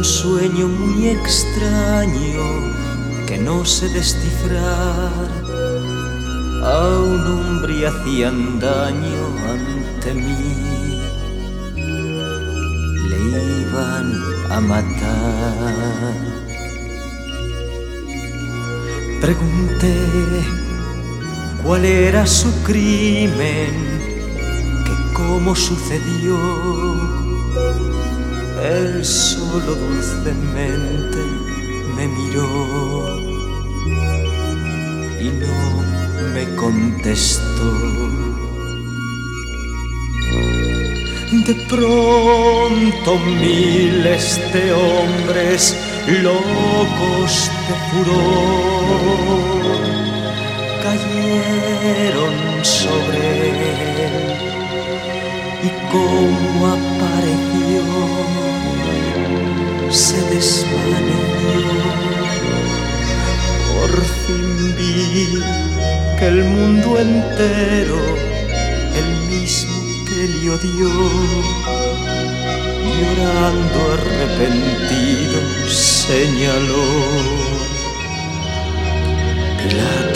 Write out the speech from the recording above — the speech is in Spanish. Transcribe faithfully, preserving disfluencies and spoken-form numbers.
un sueño muy extraño que no sé descifrar. A un hombre hacían daño ante mí, le iban a matar. Pregunté cuál era su crimen, que cómo sucedió. Él solo dulcemente me miró y no me contestó. De pronto miles de hombres locos de furor cayeron sobre él, y como apareció se desvaneció. Por fin vi que el mundo entero, el mismo que le odió, llorando arrepentido señaló: Pilato,